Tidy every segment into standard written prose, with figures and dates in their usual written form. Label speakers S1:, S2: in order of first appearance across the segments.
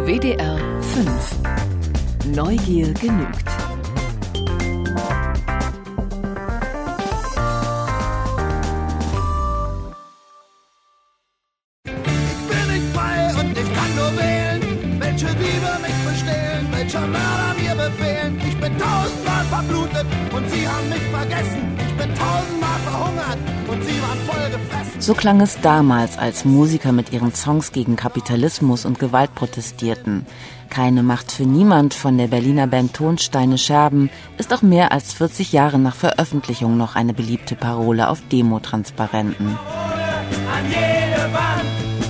S1: WDR 5. Neugier genügt.
S2: Welcher Mörder mir befehlen. Ich bin 1000-mal verblutet und sie haben mich vergessen. Ich bin 1000-mal verhungert und sie waren voll gefressen.
S3: So klang es damals, als Musiker mit ihren Songs gegen Kapitalismus und Gewalt protestierten. Keine Macht für niemand von der Berliner Band Tonsteine Scherben ist auch mehr als 40 Jahre nach Veröffentlichung noch eine beliebte Parole auf Demotransparenten.
S2: An jede Wand.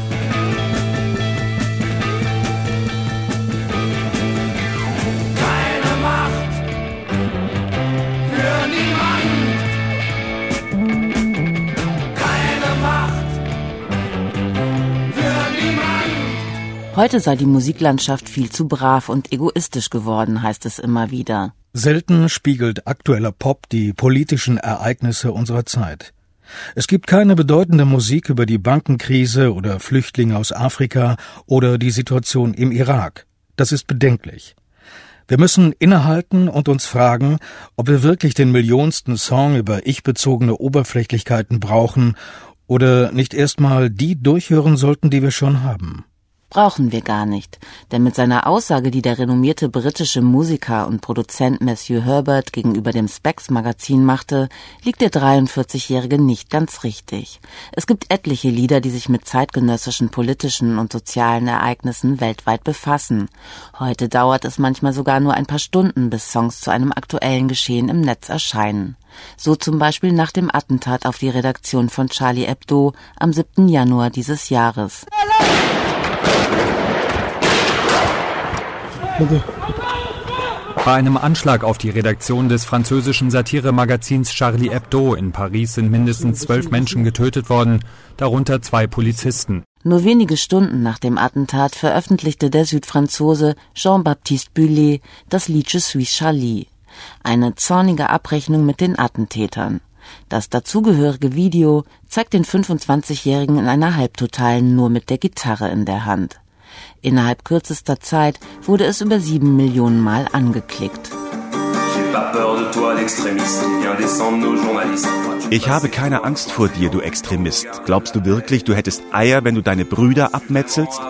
S3: Heute sei die Musiklandschaft viel zu brav und egoistisch geworden, heißt es immer wieder.
S4: Selten spiegelt aktueller Pop die politischen Ereignisse unserer Zeit. Es gibt keine bedeutende Musik über die Bankenkrise oder Flüchtlinge aus Afrika oder die Situation im Irak. Das ist bedenklich. Wir müssen innehalten und uns fragen, ob wir wirklich den millionsten Song über ich-bezogene Oberflächlichkeiten brauchen oder nicht erstmal die durchhören sollten, die wir schon haben.
S3: Brauchen wir gar nicht, denn mit seiner Aussage, die der renommierte britische Musiker und Produzent Matthew Herbert gegenüber dem Spex-Magazin machte, liegt der 43-Jährige nicht ganz richtig. Es gibt etliche Lieder, die sich mit zeitgenössischen politischen und sozialen Ereignissen weltweit befassen. Heute dauert es manchmal sogar nur ein paar Stunden, bis Songs zu einem aktuellen Geschehen im Netz erscheinen. So zum Beispiel nach dem Attentat auf die Redaktion von Charlie Hebdo am 7. Januar dieses Jahres.
S5: Bei einem Anschlag auf die Redaktion des französischen Satiremagazins Charlie Hebdo in Paris sind mindestens 12 Menschen getötet worden, darunter 2 Polizisten.
S3: Nur wenige Stunden nach dem Attentat veröffentlichte der Südfranzose Jean-Baptiste Bullet das Lied Je suis Charlie, eine zornige Abrechnung mit den Attentätern. Das dazugehörige Video zeigt den 25-Jährigen in einer Halbtotalen nur mit der Gitarre in der Hand. Innerhalb kürzester Zeit wurde es über 7 Millionen Mal angeklickt.
S6: Ich habe keine Angst vor dir, du Extremist. Glaubst du wirklich, du hättest Eier, wenn du deine Brüder abmetzelst?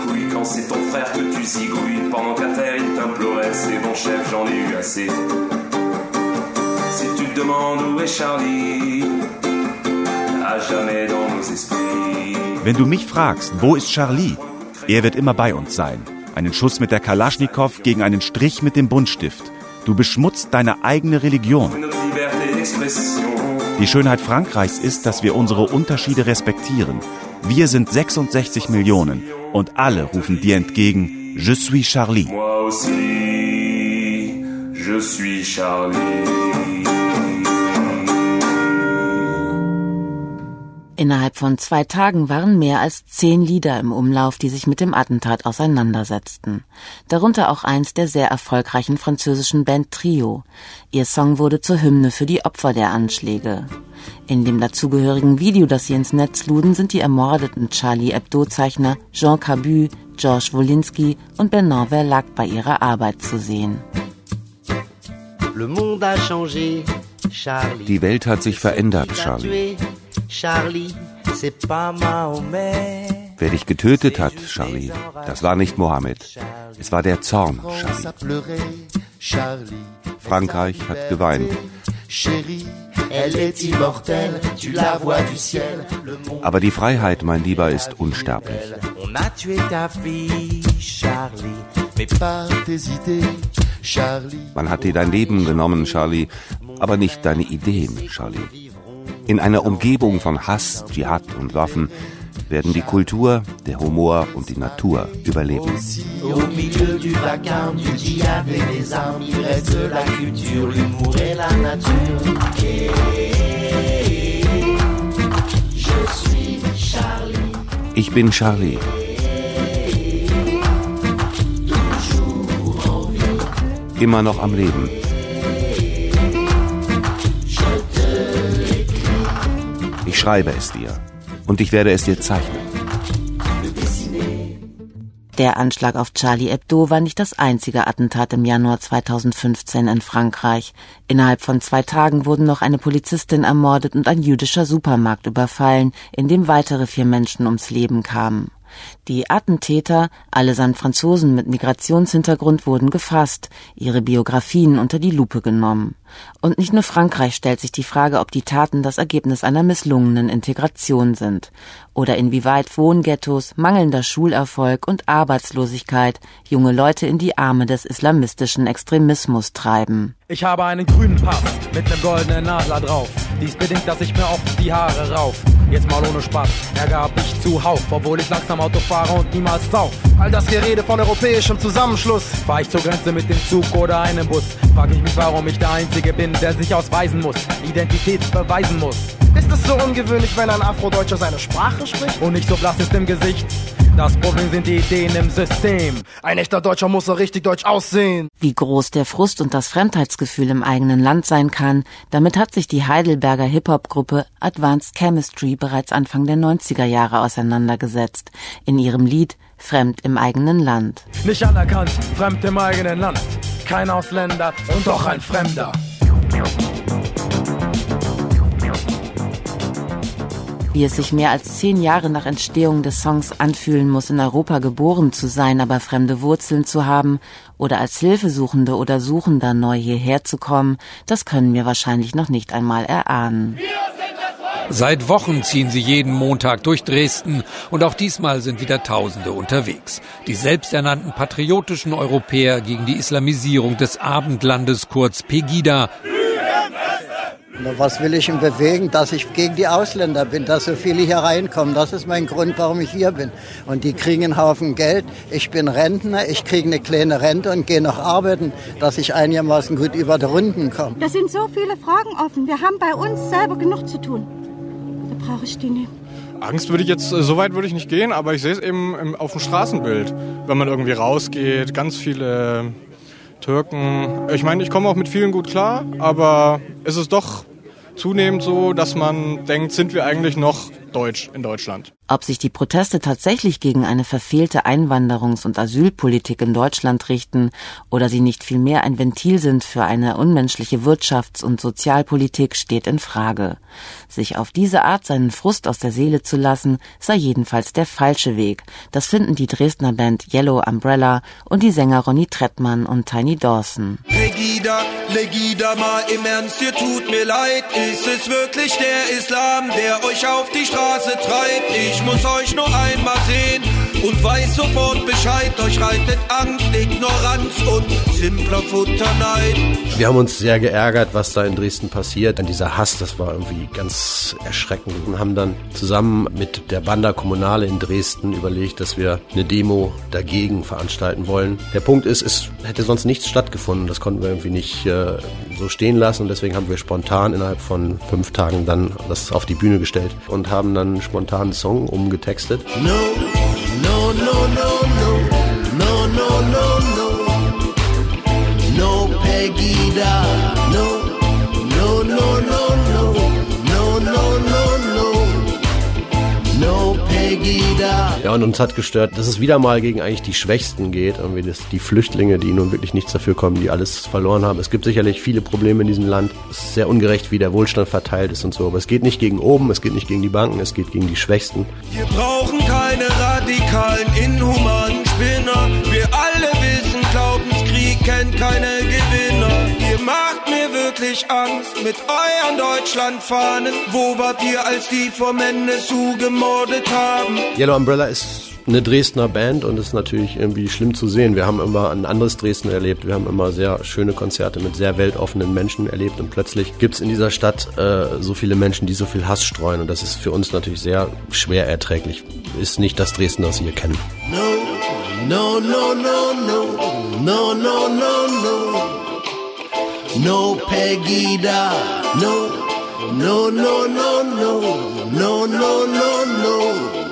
S6: Wenn du mich fragst, wo ist Charlie? Er wird immer bei uns sein. Einen Schuss mit der Kalaschnikow gegen einen Strich mit dem Buntstift. Du beschmutzt deine eigene Religion. Die Schönheit Frankreichs ist, dass wir unsere Unterschiede respektieren. Wir sind 66 Millionen und alle rufen dir entgegen, Je suis Charlie. Moi aussi, je suis Charlie.
S3: Innerhalb von 2 Tagen waren mehr als 10 Lieder im Umlauf, die sich mit dem Attentat auseinandersetzten. Darunter auch eins der sehr erfolgreichen französischen Band Trio. Ihr Song wurde zur Hymne für die Opfer der Anschläge. In dem dazugehörigen Video, das sie ins Netz luden, sind die ermordeten Charlie Hebdo-Zeichner Jean Cabu, Georges Wolinski und Bernard Verlac bei ihrer Arbeit zu sehen.
S6: Die Welt hat sich verändert, Charlie. Wer dich getötet hat, Charlie, das war nicht Mohammed. Es war der Zorn, Charlie. Frankreich hat geweint. Aber die Freiheit, mein Lieber, ist unsterblich. Man hat dir dein Leben genommen, Charlie, aber nicht deine Ideen, Charlie. In einer Umgebung von Hass, Dschihad und Waffen werden die Kultur, der Humor und die Natur überleben. Ich bin Charlie. Immer noch am Leben. Ich schreibe es dir und ich werde es dir zeichnen.
S3: Der Anschlag auf Charlie Hebdo war nicht das einzige Attentat im Januar 2015 in Frankreich. Innerhalb von 2 Tagen wurden noch eine Polizistin ermordet und ein jüdischer Supermarkt überfallen, in dem weitere 4 Menschen ums Leben kamen. Die Attentäter, allesamt Franzosen mit Migrationshintergrund, wurden gefasst, ihre Biografien unter die Lupe genommen. Und nicht nur Frankreich stellt sich die Frage, ob die Taten das Ergebnis einer misslungenen Integration sind oder inwieweit Wohnghettos, mangelnder Schulerfolg und Arbeitslosigkeit junge Leute in die Arme des islamistischen Extremismus treiben.
S7: Ich habe einen grünen Pass mit nem goldenen Nadler drauf. Dies bedingt, dass ich mir oft die Haare rauf. Jetzt mal ohne Spaß, Ärger hab ich zuhauf, obwohl ich langsam Auto fahre und niemals sauf.
S2: All das Gerede von europäischem Zusammenschluss.
S7: Fahr ich zur Grenze mit dem Zug oder einem Bus, frag ich mich, warum ich der Einzige bin, der sich ausweisen muss, Identität beweisen muss.
S2: Ist es so ungewöhnlich, wenn ein Afrodeutscher seine Sprache spricht?
S7: Und nicht so blass ist im Gesicht. Das Problem sind die Ideen im System.
S2: Ein echter Deutscher muss so richtig deutsch aussehen.
S3: Wie groß der Frust und das Fremdheitsgefühl im eigenen Land sein kann, damit hat sich die Heidelberger Hip-Hop-Gruppe Advanced Chemistry bereits Anfang der 90er Jahre auseinandergesetzt. In ihrem Lied Fremd im eigenen Land.
S7: Nicht anerkannt, fremd im eigenen Land. Kein Ausländer und doch ein Fremder.
S3: Wie es sich mehr als 10 Jahre nach Entstehung des Songs anfühlen muss, in Europa geboren zu sein, aber fremde Wurzeln zu haben oder als Hilfesuchende oder Suchender neu hierher zu kommen, das können wir wahrscheinlich noch nicht einmal erahnen.
S8: Seit Wochen ziehen sie jeden Montag durch Dresden und auch diesmal sind wieder Tausende unterwegs. Die selbsternannten patriotischen Europäer gegen die Islamisierung des Abendlandes, kurz Pegida.
S9: Was will ich ihm bewegen? Dass ich gegen die Ausländer bin, dass so viele hier reinkommen. Das ist mein Grund, warum ich hier bin. Und die kriegen einen Haufen Geld. Ich bin Rentner, ich kriege eine kleine Rente und gehe noch arbeiten, dass ich einigermaßen gut über die Runden komme.
S10: Da sind so viele Fragen offen. Wir haben bei uns selber genug zu tun. Da brauche ich die nicht.
S11: Angst würde ich jetzt, so weit würde ich nicht gehen, aber ich sehe es eben auf dem Straßenbild. Wenn man irgendwie rausgeht, ganz viele Türken. Ich meine, ich komme auch mit vielen gut klar, aber es ist doch zunehmend so, dass man denkt, sind wir eigentlich noch deutsch in Deutschland?
S3: Ob sich die Proteste tatsächlich gegen eine verfehlte Einwanderungs- und Asylpolitik in Deutschland richten oder sie nicht vielmehr ein Ventil sind für eine unmenschliche Wirtschafts- und Sozialpolitik, steht in Frage. Sich auf diese Art seinen Frust aus der Seele zu lassen, sei jedenfalls der falsche Weg. Das finden die Dresdner Band Yellow Umbrella und die Sänger Ronny Trettmann und Tiny Dawson.
S12: Legida, mal im Ernst, ihr tut mir leid. Ist es wirklich der Islam, der euch auf die Straße treibt? Ich muss euch nur einmal sehen und weiß sofort Bescheid. Euch reitet Angst, Ignoranz und simpler Futterneid.
S13: Wir haben uns sehr geärgert, was da in Dresden passiert. Dieser Hass, das war irgendwie ganz erschreckend. Und haben dann zusammen mit der Banda Kommunale in Dresden überlegt, dass wir eine Demo dagegen veranstalten wollen. Der Punkt ist, es hätte sonst nichts stattgefunden. Das konnten wir irgendwie nicht so stehen lassen. Und deswegen haben wir spontan innerhalb von 5 Tagen dann das auf die Bühne gestellt und haben dann spontan einen Song umgetextet.
S12: No, no, no, no, no, no, no, no, no, Pegida, no, no, no, no, no, no, no, no, no, Pegida.
S13: Ja, und uns hat gestört, dass es wieder mal gegen eigentlich die Schwächsten geht, irgendwie die Flüchtlinge, die nun wirklich nichts dafür kommen, die alles verloren haben. Es gibt sicherlich viele Probleme in diesem Land. Es ist sehr ungerecht, wie der Wohlstand verteilt ist und so. Aber es geht nicht gegen oben, es geht nicht gegen die Banken, es geht gegen die Schwächsten.
S12: Wir brauchen keine radikalen, inhumanen Spinner. Wir alle wissen, Glaubenskrieg kennt keine Gewinner. Ihr macht mir wirklich Angst mit euren Deutschlandfahnen. Wo wart ihr, als die vom NSU gemordet haben?
S13: Yellow Umbrella ist eine Dresdner Band und ist natürlich irgendwie schlimm zu sehen. Wir haben immer ein anderes Dresden erlebt. Wir haben immer sehr schöne Konzerte mit sehr weltoffenen Menschen erlebt und plötzlich gibt es in dieser Stadt so viele Menschen, die so viel Hass streuen und das ist für uns natürlich sehr schwer erträglich. Ist nicht das Dresden, das wir kennen.
S12: No, no, no, no, no, no, no, no, no, no, Pegida, no, no, no, no, no, no, no, no, no.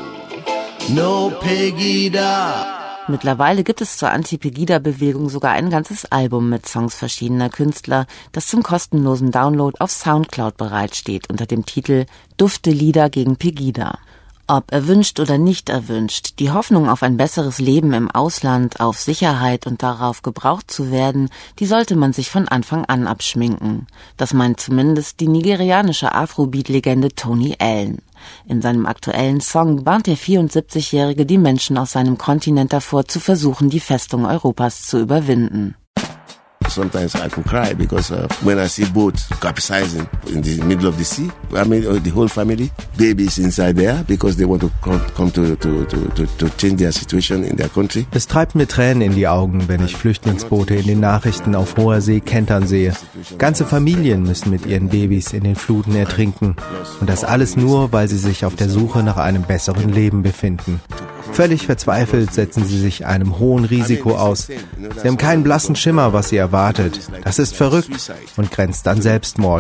S12: No Pegida.
S3: Mittlerweile gibt es zur Anti-Pegida-Bewegung sogar ein ganzes Album mit Songs verschiedener Künstler, das zum kostenlosen Download auf Soundcloud bereitsteht unter dem Titel Dufte Lieder gegen Pegida. Ob erwünscht oder nicht erwünscht, die Hoffnung auf ein besseres Leben im Ausland, auf Sicherheit und darauf gebraucht zu werden, die sollte man sich von Anfang an abschminken. Das meint zumindest die nigerianische Afrobeat-Legende Tony Allen. In seinem aktuellen Song warnt der 74-Jährige die Menschen aus seinem Kontinent davor, zu versuchen, die Festung Europas zu überwinden.
S14: Sometimes I could cry because when I see boats capsizing in the middle of the sea, I mean the whole family, babies inside there because they want to come to change their situation in their country.
S15: Es treibt mir Tränen in die Augen, wenn ich Flüchtlingsboote in den Nachrichten auf hoher See kentern sehe. Ganze Familien müssen mit ihren Babys in den Fluten ertrinken. Und das alles nur, weil sie sich auf der Suche nach einem besseren Leben befinden. Völlig verzweifelt setzen sie sich einem hohen Risiko aus. Sie haben keinen blassen Schimmer, was sie erwartet. Das ist verrückt und grenzt an Selbstmord.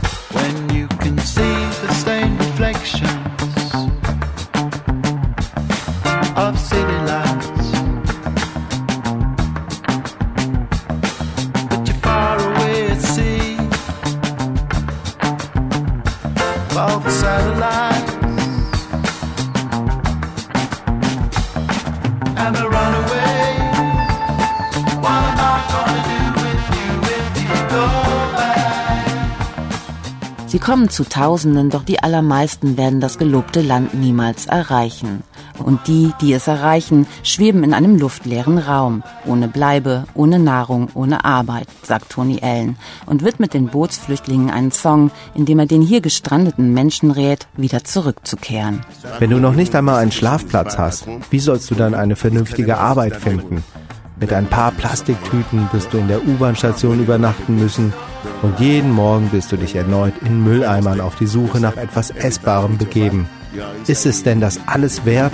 S3: Sie kommen zu Tausenden, doch die allermeisten werden das gelobte Land niemals erreichen. Und die, die es erreichen, schweben in einem luftleeren Raum, ohne Bleibe, ohne Nahrung, ohne Arbeit, sagt Tony Allen und widmet den Bootsflüchtlingen einen Song, in dem er den hier gestrandeten Menschen rät, wieder zurückzukehren.
S15: Wenn du noch nicht einmal einen Schlafplatz hast, wie sollst du dann eine vernünftige Arbeit finden? Mit ein paar Plastiktüten wirst du in der U-Bahn-Station übernachten müssen und jeden Morgen wirst du dich erneut in Mülleimern auf die Suche nach etwas Essbarem begeben. Ist es denn das alles wert?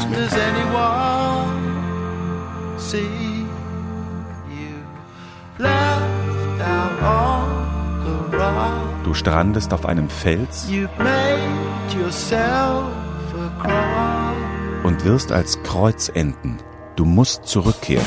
S6: Du strandest auf einem Fels und wirst als Kreuz enden. Du musst zurückkehren.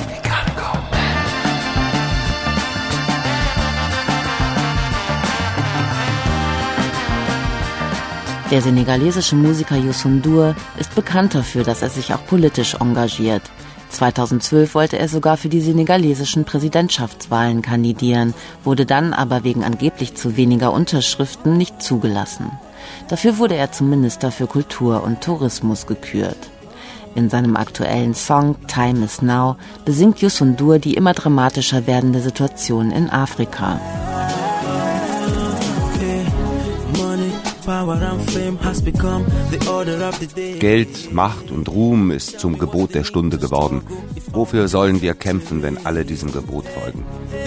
S3: Der senegalesische Musiker Youssou N'Dour ist bekannt dafür, dass er sich auch politisch engagiert. 2012 wollte er sogar für die senegalesischen Präsidentschaftswahlen kandidieren, wurde dann aber wegen angeblich zu weniger Unterschriften nicht zugelassen. Dafür wurde er zum Minister für Kultur und Tourismus gekürt. In seinem aktuellen Song Time is Now besingt Youssou N'Dour die immer dramatischer werdende Situation in Afrika.
S16: Geld, Macht und Ruhm ist zum Gebot der Stunde geworden. Wofür sollen wir kämpfen, wenn alle diesem Gebot folgen?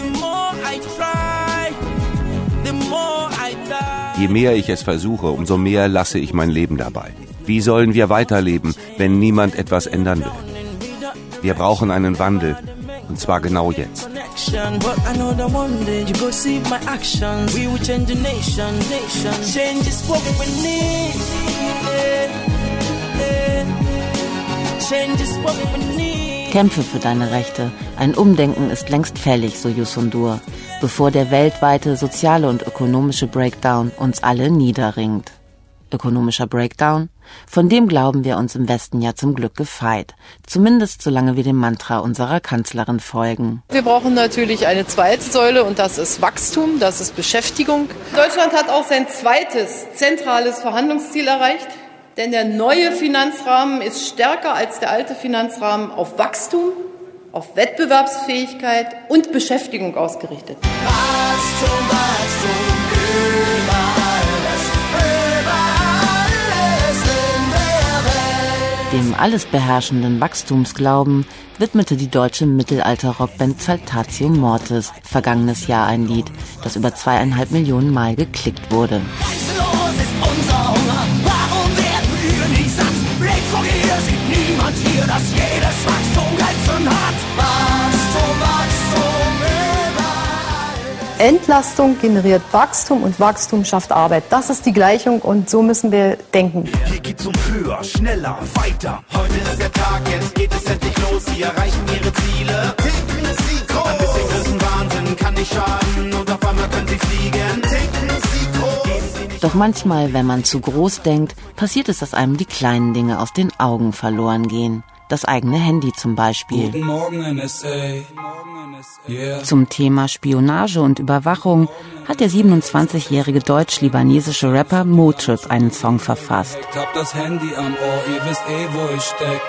S16: Je mehr ich es versuche, umso mehr lasse ich mein Leben dabei. Wie sollen wir weiterleben, wenn niemand etwas ändern will? Wir brauchen einen Wandel, und zwar genau jetzt.
S3: Kämpfe für deine Rechte. Ein Umdenken ist längst fällig, so Youssou N'Dour, bevor der weltweite soziale und ökonomische Breakdown uns alle niederringt. Ökonomischer Breakdown? Von dem glauben wir uns im Westen ja zum Glück gefeit. Zumindest solange wir dem Mantra unserer Kanzlerin folgen.
S17: Wir brauchen natürlich eine zweite Säule und das ist Wachstum, das ist Beschäftigung. Deutschland hat auch sein zweites zentrales Verhandlungsziel erreicht, denn der neue Finanzrahmen ist stärker als der alte Finanzrahmen auf Wachstum, auf Wettbewerbsfähigkeit und Beschäftigung ausgerichtet.
S2: Wachstum, Wachstum,
S3: Dem alles beherrschenden Wachstumsglauben widmete die deutsche Mittelalter-Rockband Saltatio Mortis vergangenes Jahr ein Lied, das über 2,5 Millionen Mal geklickt wurde.
S2: Grenzenlos ist unser Hunger, warum werden wir nicht satt? Blick vor dir sieht niemand hier, dass jedes Wachstum Grenzen hat. Wachstum, Wachstum, überall.
S18: Entlastung generiert Wachstum und Wachstum schafft Arbeit. Das ist die Gleichung und so müssen wir denken.
S2: Hier geht's um höher, schneller, weiter. Heute ist der Tag, jetzt geht es endlich los. Sie erreichen ihre Ziele. Ticken Sie groß. Ein bisschen Größenwahnsinn kann nicht schaden und auf einmal können Sie fliegen. Ticken Sie groß. Geben Sie nicht
S3: Doch manchmal, wenn man zu groß denkt, passiert es, dass einem die kleinen Dinge aus den Augen verloren gehen. Das eigene Handy zum Beispiel.
S19: Guten Morgen, NSA. Yeah.
S3: Zum Thema Spionage und Überwachung hat der 27-jährige deutsch-libanesische Rapper Motrip einen Song verfasst.
S19: Ich hab das Handy am Ohr, ihr wisst wo ich steck.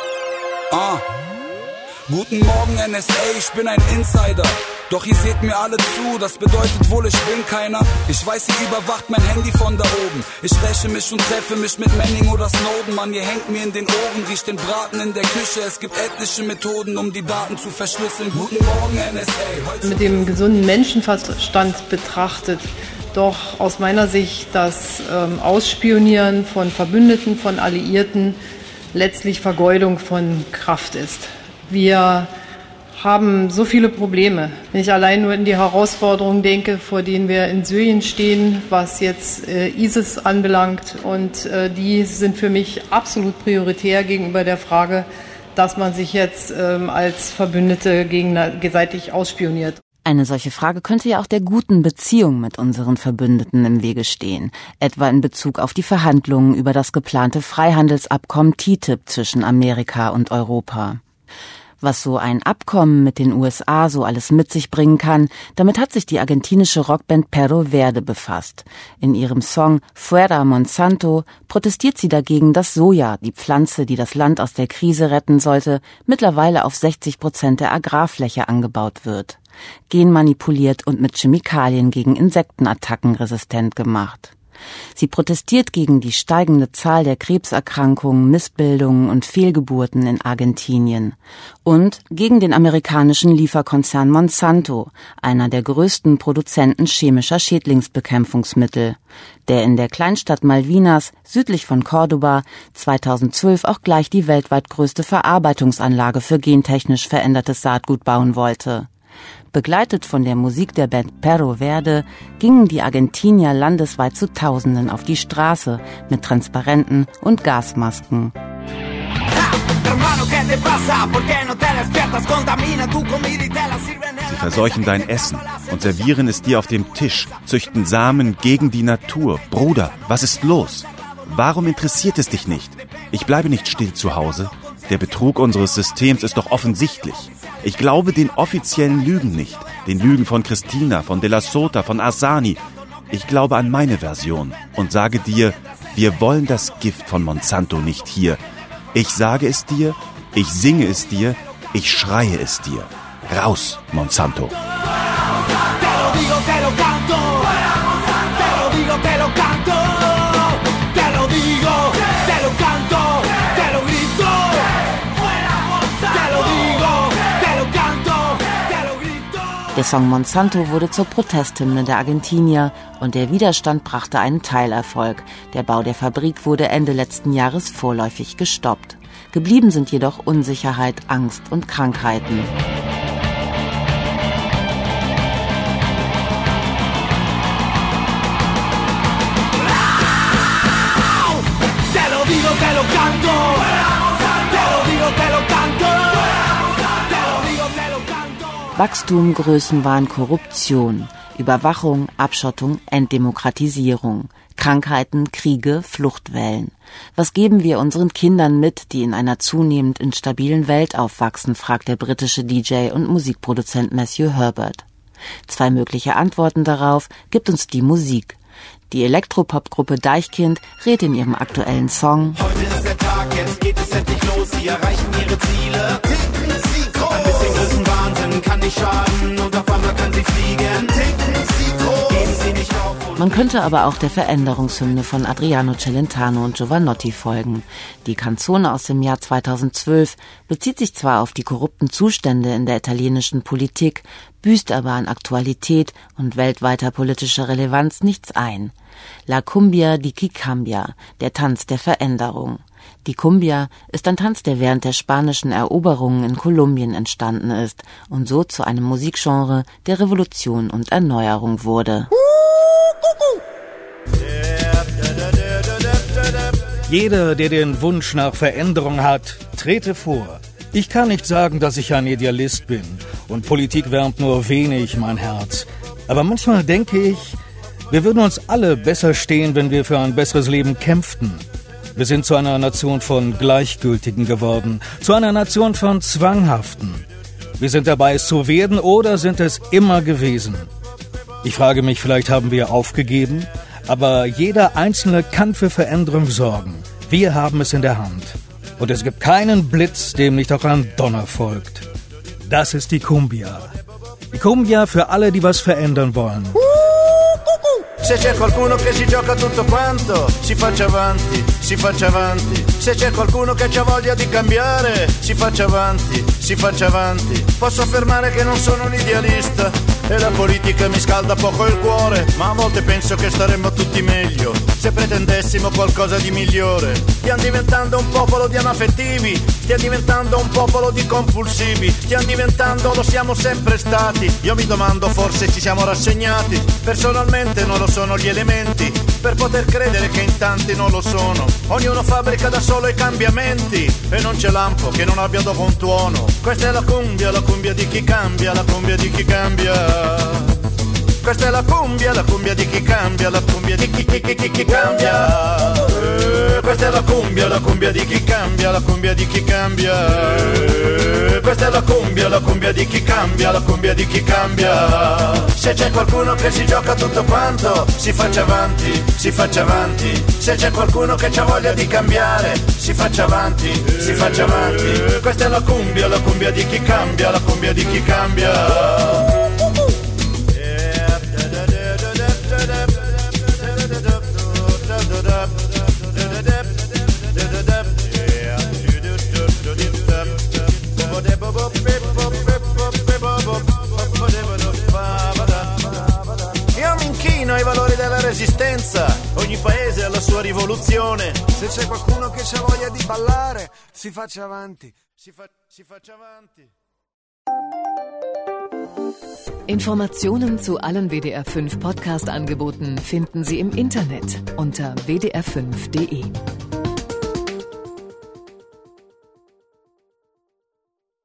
S19: Guten Morgen NSA, ich bin ein Insider. Doch ihr seht mir alle zu, das bedeutet wohl, ich bin keiner. Ich weiß, ihr überwacht mein Handy von da oben. Ich räche mich und treffe mich mit Manning oder Snowden. Mann, ihr hängt mir in den Ohren, riecht den Braten in der Küche. Es gibt etliche Methoden, um die Daten zu verschlüsseln. Guten Morgen NSA.
S17: Mit dem gesunden Menschenverstand betrachtet, doch aus meiner Sicht das Ausspionieren von Verbündeten, von Alliierten letztlich Vergeudung von Kraft ist. Wir haben so viele Probleme. Wenn ich allein nur in die Herausforderungen denke, vor denen wir in Syrien stehen, was jetzt ISIS anbelangt. Und die sind für mich absolut prioritär gegenüber der Frage, dass man sich jetzt als Verbündete gegenseitig ausspioniert.
S3: Eine solche Frage könnte ja auch der guten Beziehung mit unseren Verbündeten im Wege stehen, etwa in Bezug auf die Verhandlungen über das geplante Freihandelsabkommen TTIP zwischen Amerika und Europa. Was so ein Abkommen mit den USA so alles mit sich bringen kann, damit hat sich die argentinische Rockband Perro Verde befasst. In ihrem Song Fuera Monsanto protestiert sie dagegen, dass Soja, die Pflanze, die das Land aus der Krise retten sollte, mittlerweile auf 60% der Agrarfläche angebaut wird. Genmanipuliert und mit Chemikalien gegen Insektenattacken resistent gemacht. Sie protestiert gegen die steigende Zahl der Krebserkrankungen, Missbildungen und Fehlgeburten in Argentinien und gegen den amerikanischen Lieferkonzern Monsanto, einer der größten Produzenten chemischer Schädlingsbekämpfungsmittel, der in der Kleinstadt Malvinas südlich von Córdoba 2012 auch gleich die weltweit größte Verarbeitungsanlage für gentechnisch verändertes Saatgut bauen wollte. Begleitet von der Musik der Band Perro Verde gingen die Argentinier landesweit zu Tausenden auf die Straße mit Transparenten und Gasmasken.
S6: Sie verseuchen dein Essen und servieren es dir auf dem Tisch, züchten Samen gegen die Natur. Bruder, was ist los? Warum interessiert es dich nicht? Ich bleibe nicht still zu Hause. Der Betrug unseres Systems ist doch offensichtlich. Ich glaube den offiziellen Lügen nicht. Den Lügen von Christina, von De La Sota, von Arsani. Ich glaube an meine Version und sage dir, wir wollen das Gift von Monsanto nicht hier. Ich sage es dir, ich singe es dir, ich schreie es dir. Raus, Monsanto.
S3: Der Song Monsanto wurde zur Protesthymne der Argentinier und der Widerstand brachte einen Teilerfolg. Der Bau der Fabrik wurde Ende letzten Jahres vorläufig gestoppt. Geblieben sind jedoch Unsicherheit, Angst und Krankheiten. Wachstum, Größenwahn, Korruption, Überwachung, Abschottung, Entdemokratisierung, Krankheiten, Kriege, Fluchtwellen. Was geben wir unseren Kindern mit, die in einer zunehmend instabilen Welt aufwachsen, fragt der britische DJ und Musikproduzent Matthew Herbert. 2 mögliche Antworten darauf gibt uns die Musik. Die Elektropop-Gruppe Deichkind rät in ihrem aktuellen Song:
S2: Heute ist der Tag, jetzt geht es endlich los, sie erreichen ihre Ziele. Ein bisschen Größenwahnsinn kann nicht schaden und auf einmal können sie fliegen. Geben sie nicht auf.
S3: Man könnte aber auch der Veränderungshymne von Adriano Celentano und Giovanotti folgen. Die Canzone aus dem Jahr 2012 bezieht sich zwar auf die korrupten Zustände in der italienischen Politik, büßt aber an Aktualität und weltweiter politischer Relevanz nichts ein. La Cumbia di Chi Cambia, der Tanz der Veränderung. Die Cumbia ist ein Tanz, der während der spanischen Eroberungen in Kolumbien entstanden ist und so zu einem Musikgenre der Revolution und Erneuerung wurde.
S4: Jeder, der den Wunsch nach Veränderung hat, trete vor. Ich kann nicht sagen, dass ich ein Idealist bin und Politik wärmt nur wenig mein Herz. Aber manchmal denke ich, Wir würden uns alle besser stehen, wenn wir für ein besseres Leben kämpften. Wir sind zu einer Nation von Gleichgültigen geworden, zu einer Nation von Zwanghaften. Wir sind dabei, es zu werden oder sind es immer gewesen. Ich frage mich, vielleicht haben wir aufgegeben, aber jeder Einzelne kann für Veränderung sorgen. Wir haben es in der Hand. Und es gibt keinen Blitz, dem nicht auch ein Donner folgt. Das ist die Cumbia. Die Cumbia für alle, die was verändern wollen.
S20: Se c'è qualcuno che si gioca tutto quanto, si faccia avanti, si faccia avanti. Se c'è qualcuno che ha voglia di cambiare, si faccia avanti, si faccia avanti. Posso affermare che non sono un idealista e la politica mi scalda poco il cuore, ma a volte penso che staremmo tutti meglio se pretendessimo qualcosa di migliore. Stiamo diventando un popolo di anaffettivi, stiamo diventando un popolo di compulsivi, stiamo diventando, lo siamo sempre stati. Io mi domando, forse ci siamo rassegnati. Personalmente non lo sono gli elementi per poter credere che in tanti non lo sono. Ognuno fabbrica da solo i cambiamenti e non c'è lampo che non abbia dopo un tuono. Questa è la cumbia di chi cambia, la cumbia di chi cambia. Questa è la cumbia di chi cambia, la cumbia di chi cambia. Questa è la cumbia di chi cambia, la cumbia di chi cambia. Questa è la cumbia di chi cambia, la cumbia di chi cambia. Se c'è qualcuno che si gioca tutto quanto, si faccia avanti, si faccia avanti. Se c'è qualcuno che ha voglia di cambiare, si faccia avanti, si faccia avanti. Questa è la cumbia di chi cambia, la cumbia di chi cambia. Io mi inchino ai valori della resistenza, ogni paese ha la sua rivoluzione. Se c'è qualcuno che ha voglia di ballare, si faccia avanti, si faccia avanti.
S1: Informationen zu allen WDR 5 Podcast-Angeboten finden Sie im Internet unter wdr5.de.